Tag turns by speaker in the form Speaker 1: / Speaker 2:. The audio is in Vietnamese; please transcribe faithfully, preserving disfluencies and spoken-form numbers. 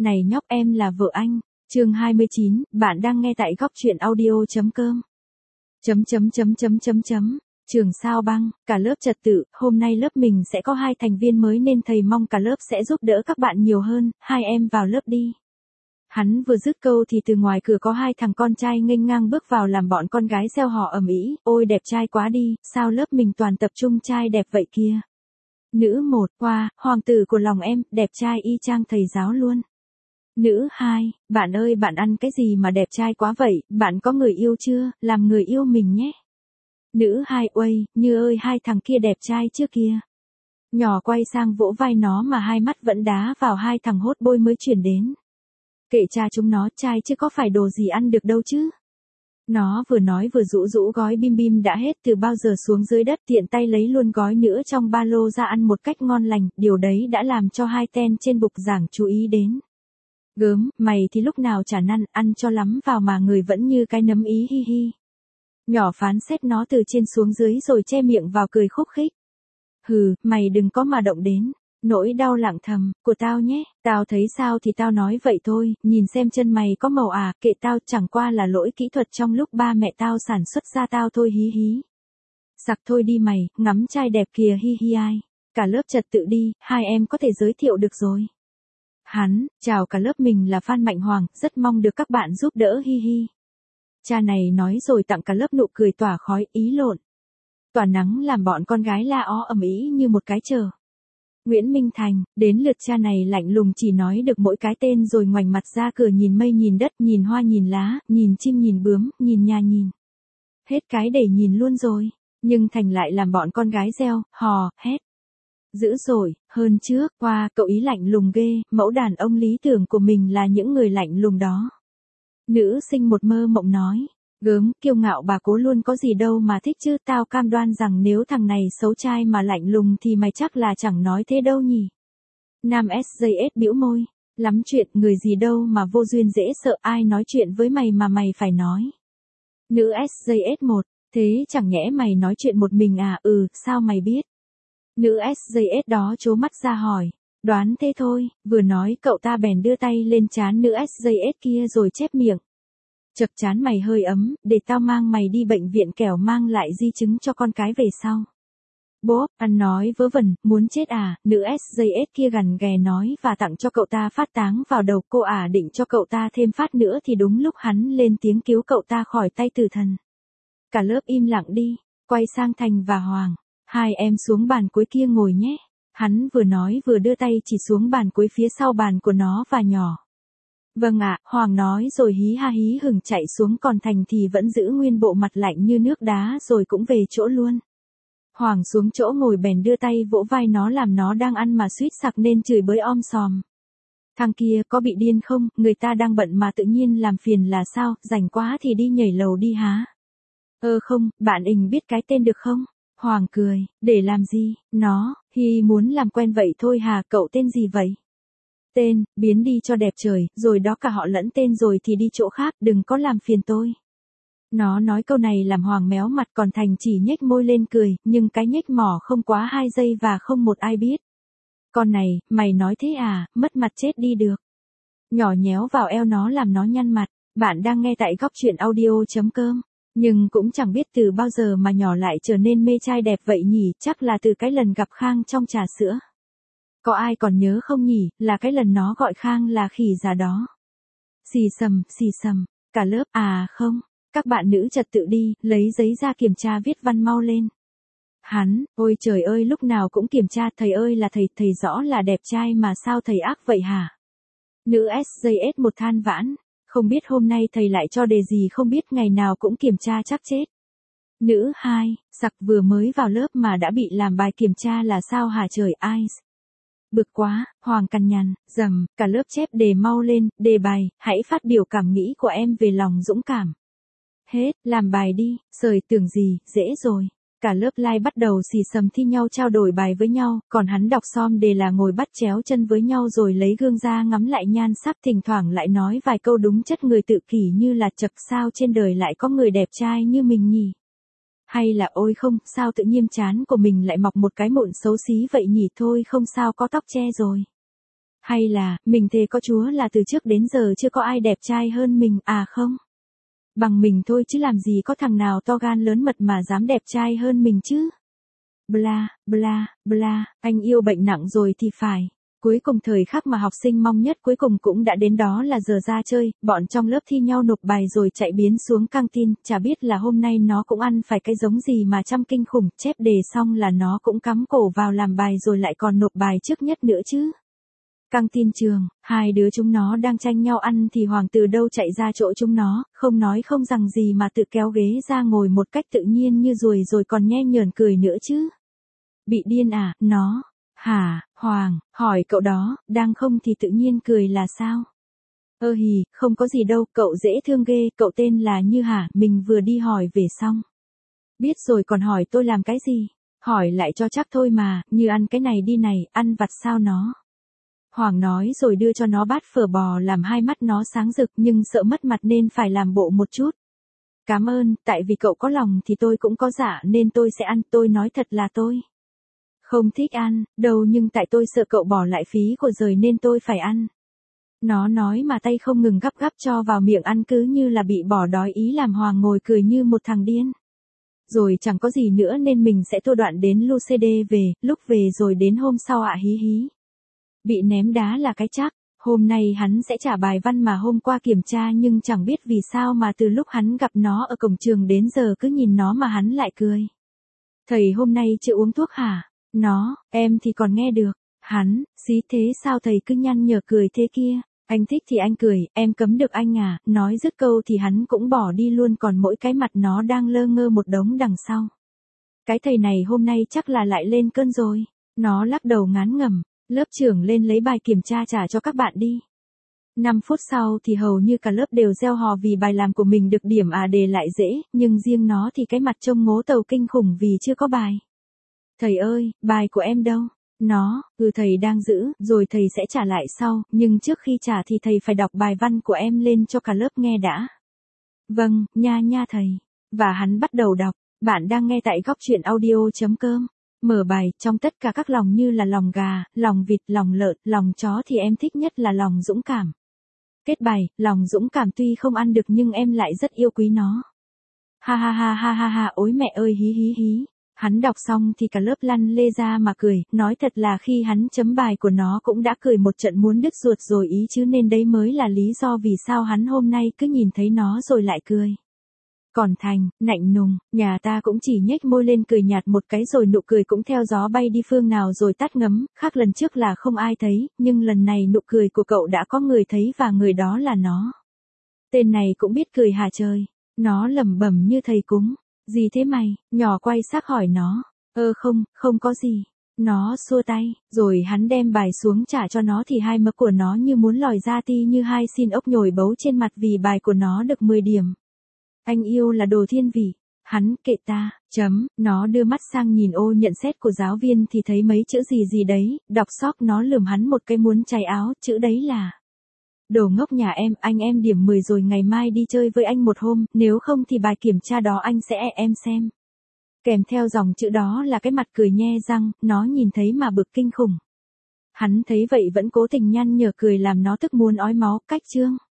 Speaker 1: Này nhóc, em là vợ anh. Chương hai mươi chín, bạn đang nghe tại góc truyện audio.com. Chấm chấm chấm chấm chấm chấm. Trường Sao Băng, cả lớp trật tự, hôm nay lớp mình sẽ có hai thành viên mới nên thầy mong cả lớp sẽ giúp đỡ các bạn nhiều hơn, hai em vào lớp đi. Hắn vừa dứt câu thì từ ngoài cửa có hai thằng con trai nghênh ngang bước vào làm bọn con gái reo hò ầm ĩ, ôi đẹp trai quá đi, sao lớp mình toàn tập trung trai đẹp vậy kia. Nữ một, wow, hoàng tử của lòng em, đẹp trai y chang thầy giáo luôn. Nữ hai, bạn ơi bạn ăn cái gì mà đẹp trai quá vậy, bạn có người yêu chưa, làm người yêu mình nhé. Nữ hai, uây, Như ơi hai thằng kia đẹp trai chưa kia. Nhỏ quay sang vỗ vai nó mà hai mắt vẫn đá vào hai thằng hốt bôi mới chuyển đến. Kệ cha chúng nó, trai chứ có phải đồ gì ăn được đâu chứ. Nó vừa nói vừa rũ rũ gói bim bim đã hết từ bao giờ xuống dưới đất, tiện tay lấy luôn gói nữa trong ba lô ra ăn một cách ngon lành, điều đấy đã làm cho hai ten trên bục giảng chú ý đến. Gớm, mày thì lúc nào chả năn, ăn cho lắm vào mà người vẫn như cái nấm ý hi hi. Nhỏ phán xét nó từ trên xuống dưới rồi che miệng vào cười khúc khích. Hừ, mày đừng có mà động đến. Nỗi đau lặng thầm, của tao nhé, tao thấy sao thì tao nói vậy thôi, nhìn xem chân mày có màu à, kệ tao, chẳng qua là lỗi kỹ thuật trong lúc ba mẹ tao sản xuất ra tao thôi hí hí. Sặc thôi đi mày, ngắm trai đẹp kìa hi hi ai. Cả lớp trật tự đi, hai em có thể giới thiệu được rồi. Hắn, chào cả lớp, mình là Phan Mạnh Hoàng, rất mong được các bạn giúp đỡ hi hi. Cha này nói rồi tặng cả lớp nụ cười tỏa khói, ý lộn. Tỏa nắng làm bọn con gái la ó ầm ĩ như một cái chờ. Nguyễn Minh Thành, đến lượt cha này lạnh lùng chỉ nói được mỗi cái tên rồi ngoảnh mặt ra cửa nhìn mây nhìn đất, nhìn hoa nhìn lá, nhìn chim nhìn bướm, nhìn nhà nhìn. Hết cái để nhìn luôn rồi, nhưng Thành lại làm bọn con gái reo, hò, hét. Dữ dội, hơn trước, qua, cậu ý lạnh lùng ghê, mẫu đàn ông lý tưởng của mình là những người lạnh lùng đó. Nữ sinh một mơ mộng nói, gớm, kiêu ngạo bà cố luôn có gì đâu mà thích chứ, tao cam đoan rằng nếu thằng này xấu trai mà lạnh lùng thì mày chắc là chẳng nói thế đâu nhỉ. Nam ét gi ét bĩu môi, lắm chuyện, người gì đâu mà vô duyên dễ sợ, ai nói chuyện với mày mà mày phải nói. Nữ ét gi ét một, thế chẳng nhẽ mày nói chuyện một mình à, ừ, sao mày biết. Nữ ét gi ét đó trố mắt ra hỏi, đoán thế thôi, vừa nói cậu ta bèn đưa tay lên trán nữ ét gi ét kia rồi chép miệng. Chật, chán mày hơi ấm, để tao mang mày đi bệnh viện kẻo mang lại di chứng cho con cái về sau. Bốp, ăn nói vớ vẩn, muốn chết à, nữ ét gi ét kia gằn ghè nói và tặng cho cậu ta phát táng vào đầu cô ả, định cho cậu ta thêm phát nữa thì đúng lúc hắn lên tiếng cứu cậu ta khỏi tay tử thần. Cả lớp im lặng đi, quay sang Thành và Hoàng. Hai em xuống bàn cuối kia ngồi nhé. Hắn vừa nói vừa đưa tay chỉ xuống bàn cuối phía sau bàn của nó và nhỏ. Vâng ạ, Hoàng nói rồi hí ha hí hửng chạy xuống, còn Thành thì vẫn giữ nguyên bộ mặt lạnh như nước đá rồi cũng về chỗ luôn. Hoàng xuống chỗ ngồi bèn đưa tay vỗ vai nó làm nó đang ăn mà suýt sặc nên chửi bới om sòm. Thằng kia có bị điên không, người ta đang bận mà tự nhiên làm phiền là sao, rảnh quá thì đi nhảy lầu đi há. Ơ không, bạn ình biết cái tên được không? Hoàng cười, để làm gì, nó, hi muốn làm quen vậy thôi hà, cậu tên gì vậy? Tên, biến đi cho đẹp trời, rồi đó cả họ lẫn tên rồi thì đi chỗ khác, đừng có làm phiền tôi. Nó nói câu này làm Hoàng méo mặt, còn Thành chỉ nhếch môi lên cười, nhưng cái nhếch mỏ không quá hai giây và không một ai biết. Con này, mày nói thế à, mất mặt chết đi được. Nhỏ nhéo vào eo nó làm nó nhăn mặt, bạn đang nghe tại góc truyện audio.com. Nhưng cũng chẳng biết từ bao giờ mà nhỏ lại trở nên mê trai đẹp vậy nhỉ, chắc là từ cái lần gặp Khang trong trà sữa. Có ai còn nhớ không nhỉ, là cái lần nó gọi Khang là khỉ già đó. Xì sầm, xì sầm, cả lớp, à không, các bạn nữ trật tự đi, lấy giấy ra kiểm tra viết văn mau lên. Hắn, ôi trời ơi lúc nào cũng kiểm tra, thầy ơi là thầy, thầy rõ là đẹp trai mà sao thầy ác vậy hả? Nữ ét gi ét một than vãn. Không biết hôm nay thầy lại cho đề gì, không biết ngày nào cũng kiểm tra chắc chết. Nữ hai, sặc vừa mới vào lớp mà đã bị làm bài kiểm tra là sao hả trời ai. Bực quá, Hoàng cằn nhằn, dầm, cả lớp chép đề mau lên, đề bài, hãy phát biểu cảm nghĩ của em về lòng dũng cảm. Hết, làm bài đi, sời tưởng gì, dễ rồi. Cả lớp lai bắt đầu xì xầm thi nhau trao đổi bài với nhau, còn hắn đọc som đề là ngồi bắt chéo chân với nhau rồi lấy gương ra ngắm lại nhan sắc, thỉnh thoảng lại nói vài câu đúng chất người tự kỷ như là chật sao trên đời lại có người đẹp trai như mình nhỉ. Hay là ôi không, sao tự nhiên trán của mình lại mọc một cái mụn xấu xí vậy nhỉ, thôi không sao có tóc che rồi. Hay là, mình thề có Chúa là từ trước đến giờ chưa có ai đẹp trai hơn mình, à không? Bằng mình thôi chứ làm gì có thằng nào to gan lớn mật mà dám đẹp trai hơn mình chứ? Bla, bla, bla, anh yêu bệnh nặng rồi thì phải. Cuối cùng thời khắc mà học sinh mong nhất cuối cùng cũng đã đến, đó là giờ ra chơi, bọn trong lớp thi nhau nộp bài rồi chạy biến xuống căng tin, chả biết là hôm nay nó cũng ăn phải cái giống gì mà trăm kinh khủng, chép đề xong là nó cũng cắm cổ vào làm bài rồi lại còn nộp bài trước nhất nữa chứ. Căng tin trường, hai đứa chúng nó đang tranh nhau ăn thì Hoàng từ đâu chạy ra chỗ chúng nó, không nói không rằng gì mà tự kéo ghế ra ngồi một cách tự nhiên như ruồi rồi còn nhe nhởn cười nữa chứ. Bị điên à, nó. Hả, Hoàng, hỏi cậu đó, đang không thì tự nhiên cười là sao? Ơ hì, không có gì đâu, cậu dễ thương ghê, cậu tên là Như hả, mình vừa đi hỏi về xong. Biết rồi còn hỏi tôi làm cái gì? Hỏi lại cho chắc thôi mà, Như ăn cái này đi này, ăn vặt sao nó? Hoàng nói rồi đưa cho nó bát phở bò làm hai mắt nó sáng rực nhưng sợ mất mặt nên phải làm bộ một chút. Cảm ơn, tại vì cậu có lòng thì tôi cũng có dạ nên tôi sẽ ăn, tôi nói thật là tôi không thích ăn, đâu nhưng tại tôi sợ cậu bỏ lại phí của rời nên tôi phải ăn. Nó nói mà tay không ngừng gắp gắp cho vào miệng ăn cứ như là bị bỏ đói, ý làm Hoàng ngồi cười như một thằng điên. Rồi chẳng có gì nữa nên mình sẽ tua đoạn đến lưu xê đê về, lúc về rồi đến hôm sau ạ hí hí. Bị ném đá là cái chắc, hôm nay hắn sẽ trả bài văn mà hôm qua kiểm tra nhưng chẳng biết vì sao mà từ lúc hắn gặp nó ở cổng trường đến giờ cứ nhìn nó mà hắn lại cười. Thầy hôm nay chưa uống thuốc hả? Nó, em thì còn nghe được. Hắn, xí thế sao thầy cứ nhăn nhở cười thế kia? Anh thích thì anh cười, em cấm được anh à? Nói dứt câu thì hắn cũng bỏ đi luôn, còn mỗi cái mặt nó đang lơ ngơ một đống đằng sau. Cái thầy này hôm nay chắc là lại lên cơn rồi. Nó lắc đầu ngán ngẩm. Lớp trưởng lên lấy bài kiểm tra trả cho các bạn đi. năm phút sau thì hầu như cả lớp đều reo hò vì bài làm của mình được điểm à, đề lại dễ, nhưng riêng nó thì cái mặt trông ngố tàu kinh khủng vì chưa có bài. Thầy ơi, bài của em đâu? Nó, ừ thầy đang giữ, rồi thầy sẽ trả lại sau, nhưng trước khi trả thì thầy phải đọc bài văn của em lên cho cả lớp nghe đã. Vâng, nha nha thầy. Và hắn bắt đầu đọc, bạn đang nghe tại góc truyện audio.com. Mở bài, trong tất cả các lòng như là lòng gà, lòng vịt, lòng lợn, lòng chó thì em thích nhất là lòng dũng cảm. Kết bài, lòng dũng cảm tuy không ăn được nhưng em lại rất yêu quý nó. Ha ha ha ha ha ha, ôi mẹ ơi hí hí hí. Hắn đọc xong thì cả lớp lăn lê ra mà cười, nói thật là khi hắn chấm bài của nó cũng đã cười một trận muốn đứt ruột rồi ý chứ, nên đấy mới là lý do vì sao hắn hôm nay cứ nhìn thấy nó rồi lại cười. Còn Thành, nạnh nùng, nhà ta cũng chỉ nhếch môi lên cười nhạt một cái rồi nụ cười cũng theo gió bay đi phương nào rồi tắt ngấm, khác lần trước là không ai thấy, nhưng lần này nụ cười của cậu đã có người thấy và người đó là nó. Tên này cũng biết cười hả trời, nó lẩm bẩm như thầy cúng, gì thế mày, nhỏ quay xác hỏi nó, ơ không, không có gì. Nó xua tay, rồi hắn đem bài xuống trả cho nó thì hai mớ của nó như muốn lòi ra ti như hai xin ốc nhồi bấu trên mặt vì bài của nó được mười điểm. Anh yêu là đồ thiên vị. Hắn, kệ ta, chấm, nó đưa mắt sang nhìn ô nhận xét của giáo viên thì thấy mấy chữ gì gì đấy, đọc sóc nó lườm hắn một cái muốn cháy áo, chữ đấy là: đồ ngốc nhà em, anh em điểm mười rồi ngày mai đi chơi với anh một hôm, nếu không thì bài kiểm tra đó anh sẽ em xem. Kèm theo dòng chữ đó là cái mặt cười nhe răng, nó nhìn thấy mà bực kinh khủng. Hắn thấy vậy vẫn cố tình nhăn nhở cười làm nó tức muốn ói máu, cách chương.